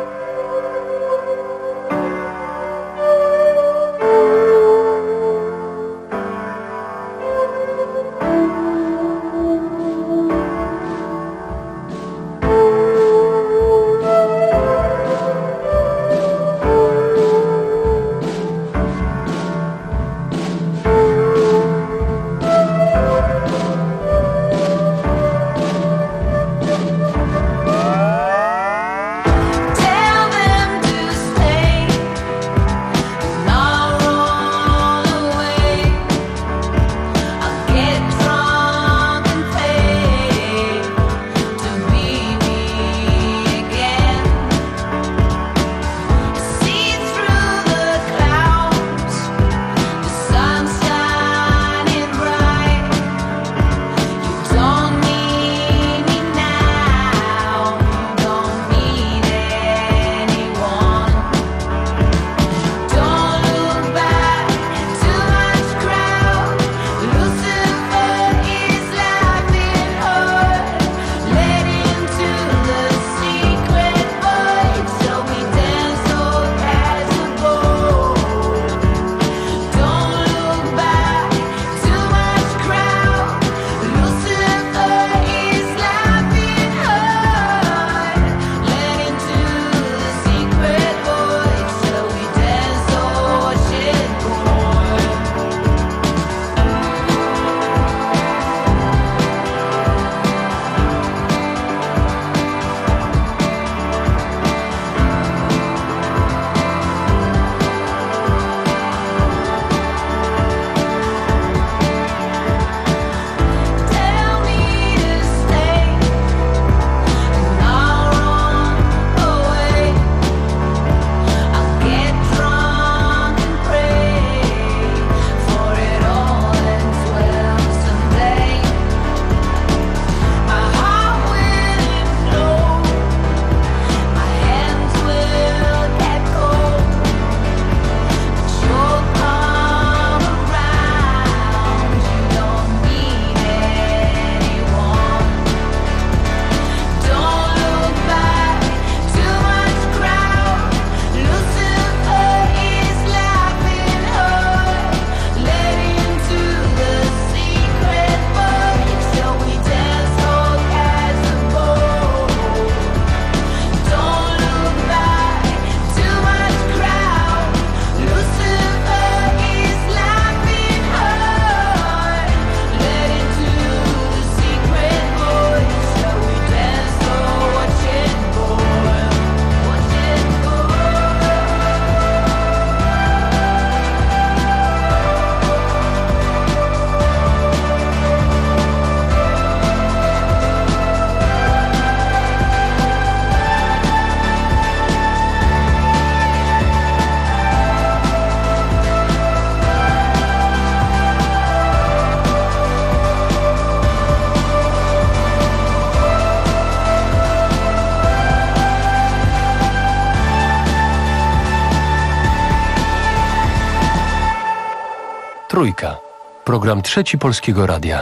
[SPEAKER 1] Trójka. Program Trzeci Polskiego Radia.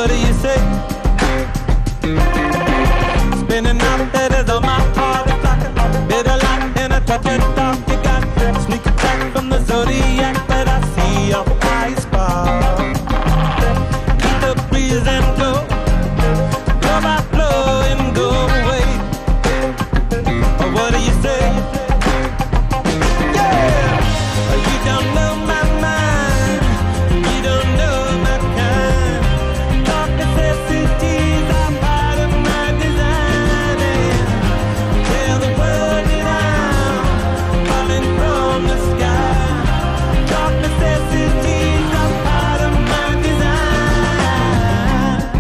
[SPEAKER 22] what do you say? Spinning out that is on my heart. It's like a bit of light and a touch of dark. You got sneak attack from the zodiac, but I see your eyes spark. Keep the breeze and go, blow by blow and go away. Or what do you say? Yeah, you don't know my mind, you don't know my kind. Dark necessities are part of my design. And tell the world that I'm falling from the sky. Dark necessities are part of my design.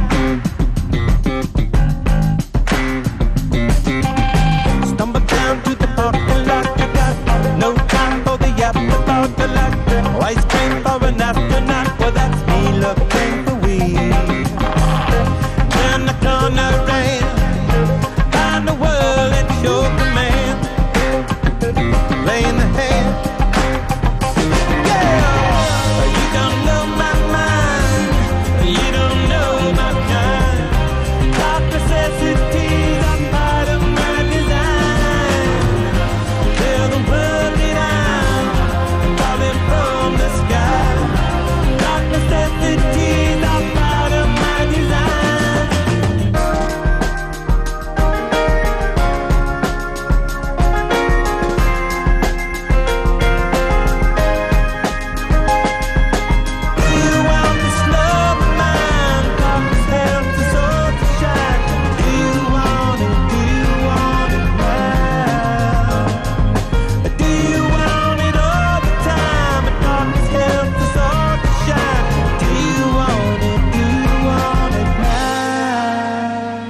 [SPEAKER 22] Stumble down to the parking lot, you got no time for the afterthought. You like ice cream for an astronaut, well that's me looking for weed. Turn the corner and find the world at your command. Playing the hand. Yeah, you don't know my mind, you don't know my kind. Dark necessities are part of my design. Tell the world that I'm falling from the sky. Dark necessities are part of my design. Do you want to slow my mind? Darkness helps us all to shine. Do you want it? Do you want it now? Do you want it all the time? Darkness helps us all to shine. Do you want it? Do you want it now?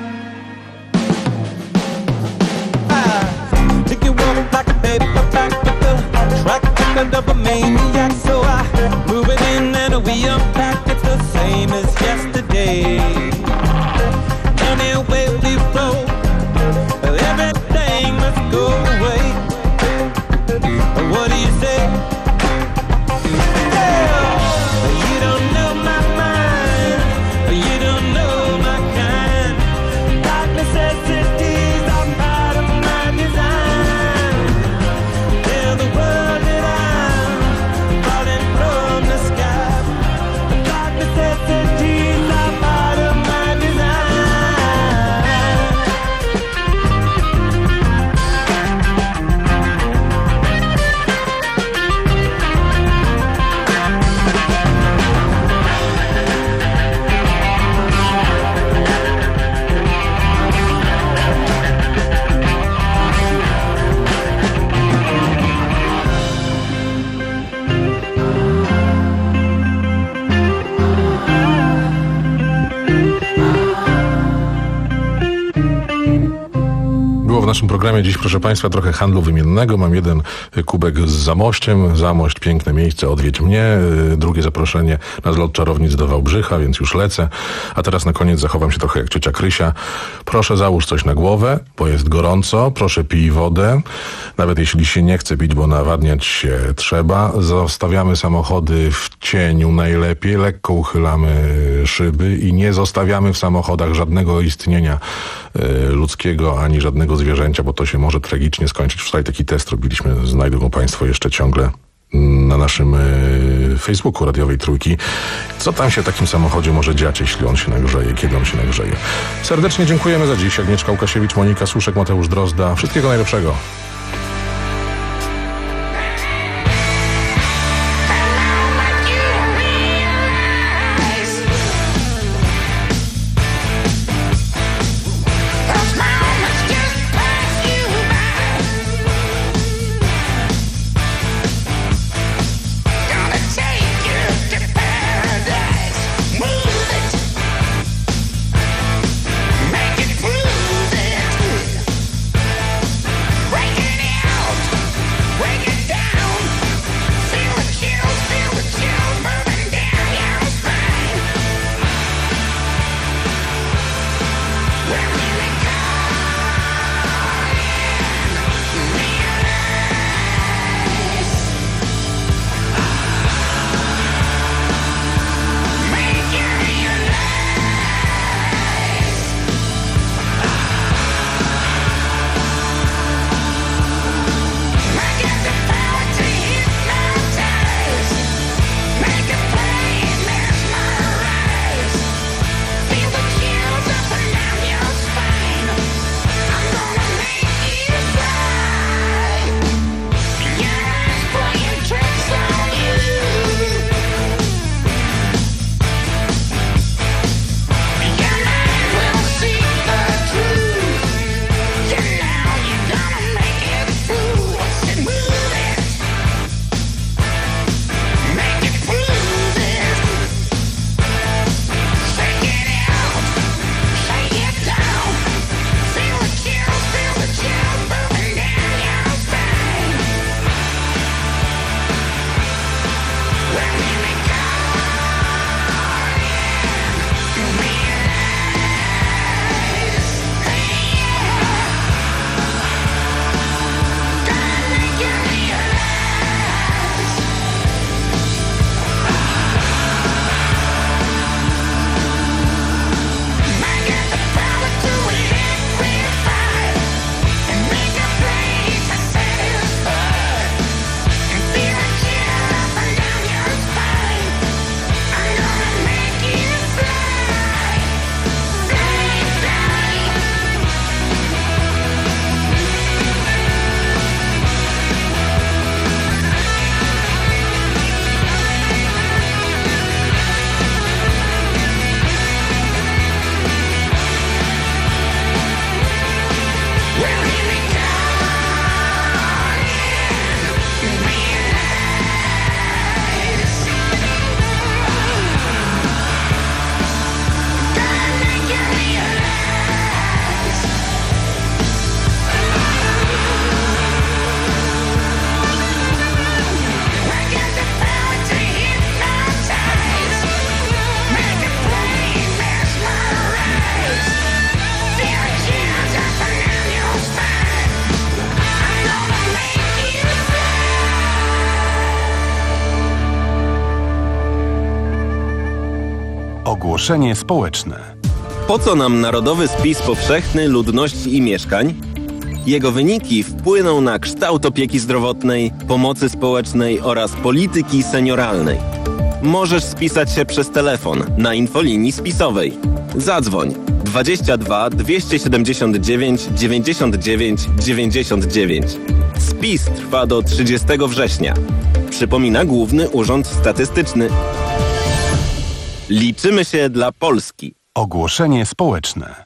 [SPEAKER 22] Ah, take you walk like a paperback with the track record of a maniac. So I move it in and we unpack. It's the same as yesterday. Anyway we roll, everything must go away. What do you say? Yeah, you don't know my mind, you don't know my kind. Dark necessities are part of my design. Tell the world that I'm falling from the sky. Dark necessities are part of my design.
[SPEAKER 21] Było w naszym programie dziś, proszę Państwa, trochę handlu wymiennego. Mam jeden kubek z Zamościem. Zamość, piękne miejsce, odwiedź mnie. Drugie zaproszenie na zlot czarownic do Wałbrzycha, więc już lecę. A teraz na koniec zachowam się trochę jak ciocia Krysia. Proszę załóż coś na głowę, bo jest gorąco. Proszę pij wodę. Nawet jeśli się nie chce pić, bo nawadniać się trzeba. Zostawiamy samochody w cieniu najlepiej. Lekko uchylamy szyby i nie zostawiamy w samochodach żadnego istnienia y, ludzkiego, ani żadnego zwierzęcia, bo to się może tragicznie skończyć. Wczoraj taki test robiliśmy, znajdą Państwo jeszcze ciągle na naszym y, Facebooku Radiowej Trójki. Co tam się w takim samochodzie może dziać, jeśli on się nagrzeje, kiedy on się nagrzeje. Serdecznie dziękujemy za dziś. Agnieszka Łukasiewicz, Monika Suszek, Mateusz Drozda. Wszystkiego najlepszego.
[SPEAKER 2] Break it
[SPEAKER 3] Ogłoszenie społeczne.
[SPEAKER 2] Po co nam Narodowy Spis Powszechny Ludności i Mieszkań? Jego wyniki wpłyną na kształt opieki zdrowotnej, pomocy społecznej oraz polityki senioralnej. Możesz spisać się przez telefon na infolinii spisowej. Zadzwoń dwadzieścia dwa dwieście siedemdziesiąt dziewięć dziewięćdziesiąt dziewięć dziewięćdziesiąt dziewięć. Spis trwa do trzydziestego września. Przypomina Główny Urząd Statystyczny. Liczymy się dla Polski.
[SPEAKER 3] Ogłoszenie społeczne.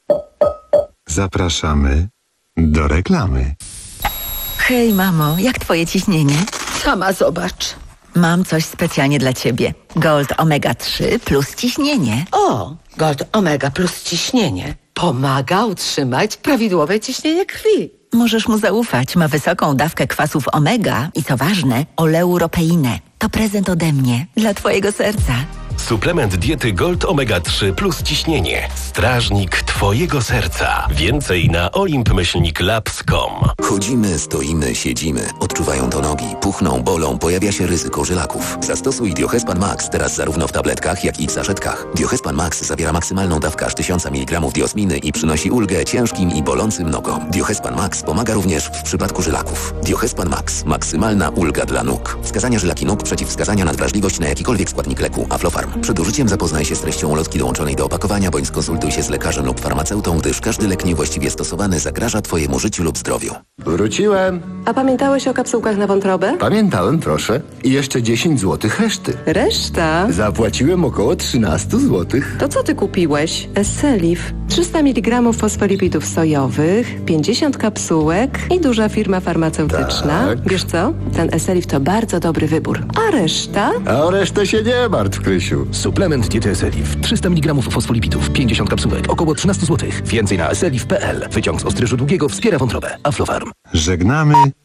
[SPEAKER 5] Zapraszamy do reklamy.
[SPEAKER 8] Hej mamo, jak twoje ciśnienie?
[SPEAKER 19] Sama zobacz.
[SPEAKER 8] Mam coś specjalnie dla ciebie. Gold Omega trzy plus ciśnienie.
[SPEAKER 19] O, Gold Omega plus ciśnienie. Pomaga utrzymać prawidłowe ciśnienie krwi.
[SPEAKER 8] Możesz mu zaufać. Ma wysoką dawkę kwasów omega i co ważne, oleuropeinę. To prezent ode mnie dla twojego serca.
[SPEAKER 20] Suplement diety Gold Omega trzy plus ciśnienie. Strażnik twojego serca. Więcej na olimp myślnik labs kropka com.
[SPEAKER 23] Chodzimy, stoimy, siedzimy. Odczuwają to nogi. Puchną, bolą. Pojawia się ryzyko żylaków. Zastosuj Diohespan Max teraz zarówno w tabletkach, jak i w saszetkach. Diohespan Max zawiera maksymalną dawkę aż tysiąc miligramów diosminy i przynosi ulgę ciężkim i bolącym nogom. Diohespan Max pomaga również w przypadku żylaków. Diohespan Max. Maksymalna ulga dla nóg. Wskazania żylaki nóg, przeciwwskazania na wrażliwość na jakikolwiek składnik leku. Aflofarm. Przed użyciem zapoznaj się z treścią ulotki dołączonej do opakowania, bądź skonsultuj się z lekarzem lub farmaceutą, gdyż każdy lek niewłaściwie stosowany zagraża twojemu życiu lub zdrowiu.
[SPEAKER 27] Wróciłem.
[SPEAKER 28] A pamiętałeś o kapsułkach na wątrobę?
[SPEAKER 27] Pamiętałem, proszę. I jeszcze dziesięć złotych reszty.
[SPEAKER 28] Reszta?
[SPEAKER 27] Zapłaciłem około trzynaście złotych.
[SPEAKER 28] To co ty kupiłeś? Esselif. trzysta miligramów fosfolipidów sojowych, pięćdziesiąt kapsułek i duża firma farmaceutyczna.
[SPEAKER 27] Tak.
[SPEAKER 28] Wiesz co? Ten Esselif to bardzo dobry wybór. A reszta?
[SPEAKER 27] A o resztę się nie martw, Krysiu.
[SPEAKER 1] Suplement diety Esselif. trzysta miligramów fosfolipidów, pięćdziesiąt kapsułek, około trzynaście złotych. Więcej na esselif kropka p l. Wyciąg z ostryżu długiego wspiera wątrobę. Aflofarm.
[SPEAKER 5] Żegnamy